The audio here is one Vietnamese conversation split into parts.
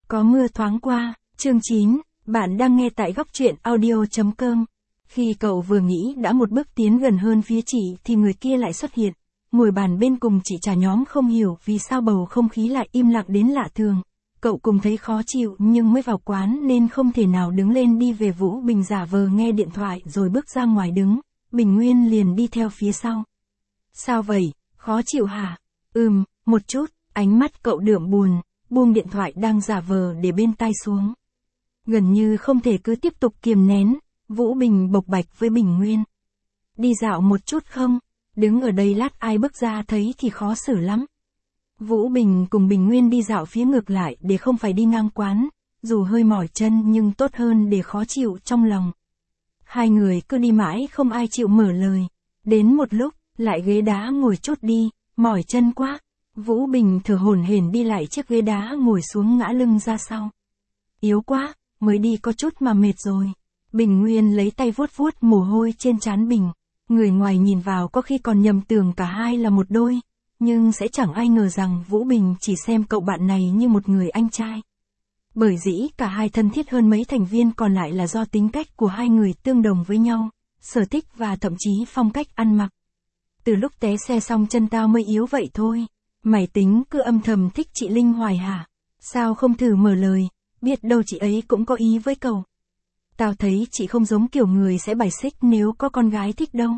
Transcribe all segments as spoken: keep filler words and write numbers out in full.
Có mưa thoáng qua, chương chín, bạn đang nghe tại góc truyện audio.com. Khi cậu vừa nghĩ đã một bước tiến gần hơn phía chị thì người kia lại xuất hiện. Ngồi bàn bên cùng chị trả nhóm không hiểu vì sao bầu không khí lại im lặng đến lạ thường. Cậu cùng thấy khó chịu nhưng mới vào quán nên không thể nào đứng lên đi về. Vũ Bình giả vờ nghe điện thoại rồi bước ra ngoài đứng. Bình Nguyên liền đi theo phía sau. Sao vậy, khó chịu hả? Ừm, một chút, ánh mắt cậu đượm buồn, buông điện thoại đang giả vờ để bên tai xuống. Gần như không thể cứ tiếp tục kiềm nén, Vũ Bình bộc bạch với Bình Nguyên. Đi dạo một chút không? Đứng ở đây lát ai bước ra thấy thì khó xử lắm. Vũ Bình cùng Bình Nguyên đi dạo phía ngược lại để không phải đi ngang quán, dù hơi mỏi chân nhưng tốt hơn để khó chịu trong lòng. Hai người cứ đi mãi không ai chịu mở lời. Đến một lúc, lại ghế đá ngồi chút đi, mỏi chân quá. Vũ Bình thở hổn hển đi lại chiếc ghế đá ngồi xuống ngã lưng ra sau. Yếu quá, mới đi có chút mà mệt rồi. Bình Nguyên lấy tay vuốt vuốt mồ hôi trên trán Bình. Người ngoài nhìn vào có khi còn nhầm tưởng cả hai là một đôi. Nhưng sẽ chẳng ai ngờ rằng Vũ Bình chỉ xem cậu bạn này như một người anh trai. Bởi dĩ cả hai thân thiết hơn mấy thành viên còn lại là do tính cách của hai người tương đồng với nhau, sở thích và thậm chí phong cách ăn mặc. Từ lúc té xe xong chân tao mới yếu vậy thôi. Mày tính cứ âm thầm thích chị Linh hoài hả? Sao không thử mở lời, biết đâu chị ấy cũng có ý với cậu. Tao thấy chị không giống kiểu người sẽ bài xích nếu có con gái thích đâu.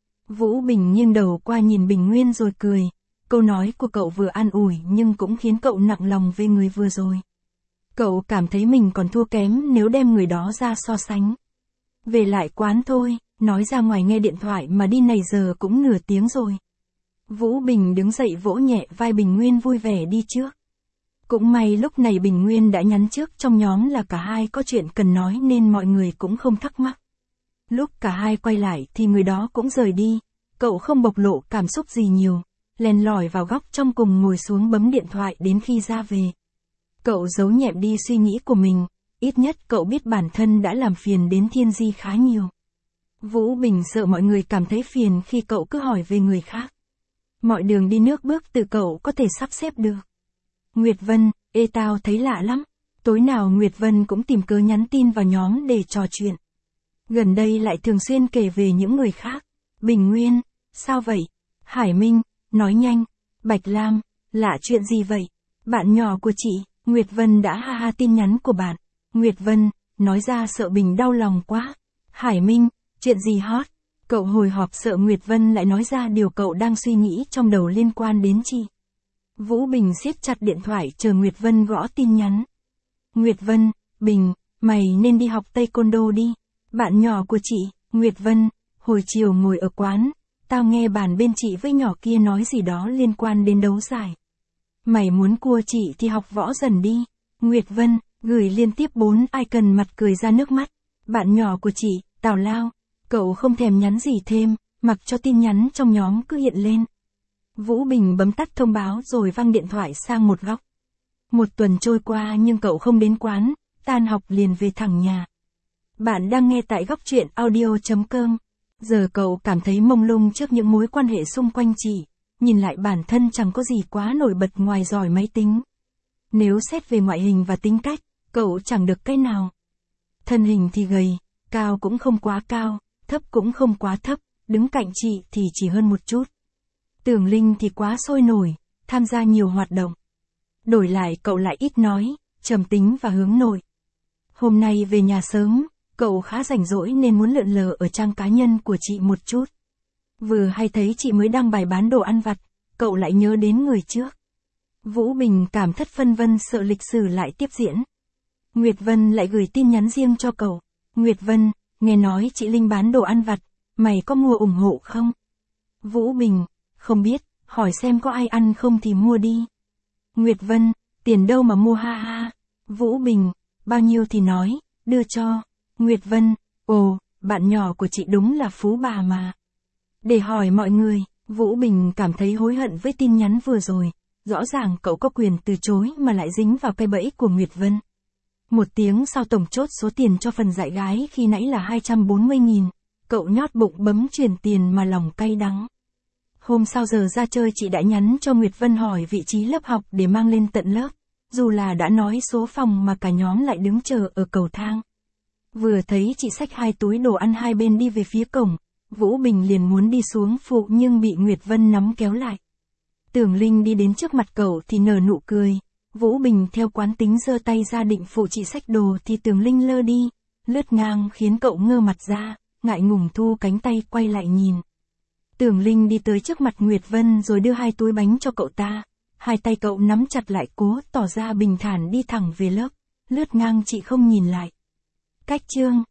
Vũ Bình nghiêng đầu qua nhìn Bình Nguyên rồi cười. Câu nói của cậu vừa an ủi nhưng cũng khiến cậu nặng lòng về người vừa rồi. Cậu cảm thấy mình còn thua kém nếu đem người đó ra so sánh. Về lại quán thôi, nói ra ngoài nghe điện thoại mà đi này giờ cũng nửa tiếng rồi. Vũ Bình đứng dậy vỗ nhẹ vai Bình Nguyên vui vẻ đi trước. Cũng may lúc này Bình Nguyên đã nhắn trước trong nhóm là cả hai có chuyện cần nói nên mọi người cũng không thắc mắc. Lúc cả hai quay lại thì người đó cũng rời đi, cậu không bộc lộ cảm xúc gì nhiều, len lỏi vào góc trong cùng ngồi xuống bấm điện thoại đến khi ra về. Cậu giấu nhẹm đi suy nghĩ của mình, ít nhất cậu biết bản thân đã làm phiền đến Thiên Di khá nhiều. Vũ Bình sợ mọi người cảm thấy phiền khi cậu cứ hỏi về người khác. Mọi đường đi nước bước từ cậu có thể sắp xếp được. Nguyệt Vân, ê tao thấy lạ lắm. Tối nào Nguyệt Vân cũng tìm cớ nhắn tin vào nhóm để trò chuyện. Gần đây lại thường xuyên kể về những người khác. Bình Nguyên, sao vậy? Hải Minh, nói nhanh. Bạch Lam, lạ chuyện gì vậy? Bạn nhỏ của chị, Nguyệt Vân đã ha ha tin nhắn của bạn. Nguyệt Vân, nói ra sợ Bình đau lòng quá. Hải Minh, chuyện gì hot? Cậu hồi hộp sợ Nguyệt Vân lại nói ra điều cậu đang suy nghĩ trong đầu liên quan đến chị. Vũ Bình siết chặt điện thoại chờ Nguyệt Vân gõ tin nhắn. Nguyệt Vân, Bình, mày nên đi học taekwondo đi. Bạn nhỏ của chị, Nguyệt Vân, hồi chiều ngồi ở quán, tao nghe bàn bên chị với nhỏ kia nói gì đó liên quan đến đấu giải. Mày muốn cua chị thì học võ dần đi. Nguyệt Vân, gửi liên tiếp bốn icon mặt cười ra nước mắt. Bạn nhỏ của chị, Tào Lao. Cậu không thèm nhắn gì thêm, mặc cho tin nhắn trong nhóm cứ hiện lên. Vũ Bình bấm tắt thông báo rồi văng điện thoại sang một góc. Một tuần trôi qua nhưng cậu không đến quán, tan học liền về thẳng nhà. Bạn đang nghe tại góc truyện audio.com. Giờ cậu cảm thấy mông lung trước những mối quan hệ xung quanh chị, nhìn lại bản thân chẳng có gì quá nổi bật ngoài giỏi máy tính. Nếu xét về ngoại hình và tính cách, cậu chẳng được cái nào. Thân hình thì gầy, cao cũng không quá cao, thấp cũng không quá thấp, đứng cạnh chị thì chỉ hơn một chút. Tưởng Linh thì quá sôi nổi, tham gia nhiều hoạt động. Đổi lại cậu lại ít nói, trầm tính và hướng nội. Hôm nay về nhà sớm, cậu khá rảnh rỗi nên muốn lượn lờ ở trang cá nhân của chị một chút. Vừa hay thấy chị mới đăng bài bán đồ ăn vặt, cậu lại nhớ đến người trước. Vũ Bình cảm thất phân vân sợ lịch sử lại tiếp diễn. Nguyệt Vân lại gửi tin nhắn riêng cho cậu. Nguyệt Vân, nghe nói chị Linh bán đồ ăn vặt, mày có mua ủng hộ không? Vũ Bình, không biết, hỏi xem có ai ăn không thì mua đi. Nguyệt Vân, tiền đâu mà mua ha ha. Vũ Bình, bao nhiêu thì nói, đưa cho. Nguyệt Vân, ồ, bạn nhỏ của chị đúng là phú bà mà. Để hỏi mọi người, Vũ Bình cảm thấy hối hận với tin nhắn vừa rồi. Rõ ràng cậu có quyền từ chối mà lại dính vào cái bẫy của Nguyệt Vân. Một tiếng sau tổng chốt số tiền cho phần dạy gái khi nãy là hai trăm bốn mươi nghìn. Cậu nhót bụng bấm chuyển tiền mà lòng cay đắng. Hôm sau giờ ra chơi chị đã nhắn cho Nguyệt Vân hỏi vị trí lớp học để mang lên tận lớp. dù là đã nói số phòng mà cả nhóm lại đứng chờ ở cầu thang. Vừa thấy chị xách hai túi đồ ăn hai bên đi về phía cổng, Vũ Bình liền muốn đi xuống phụ nhưng bị Nguyệt Vân nắm kéo lại. Tưởng Linh đi đến trước mặt cậu thì nở nụ cười, Vũ Bình theo quán tính giơ tay ra định phụ chị xách đồ thì Tưởng Linh lơ đi, lướt ngang khiến cậu ngơ mặt ra, ngại ngùng thu cánh tay quay lại nhìn. Tưởng Linh đi tới trước mặt Nguyệt Vân rồi đưa hai túi bánh cho cậu ta, hai tay cậu nắm chặt lại cố tỏ ra bình thản đi thẳng về lớp, lướt ngang chị không nhìn lại. Cách chương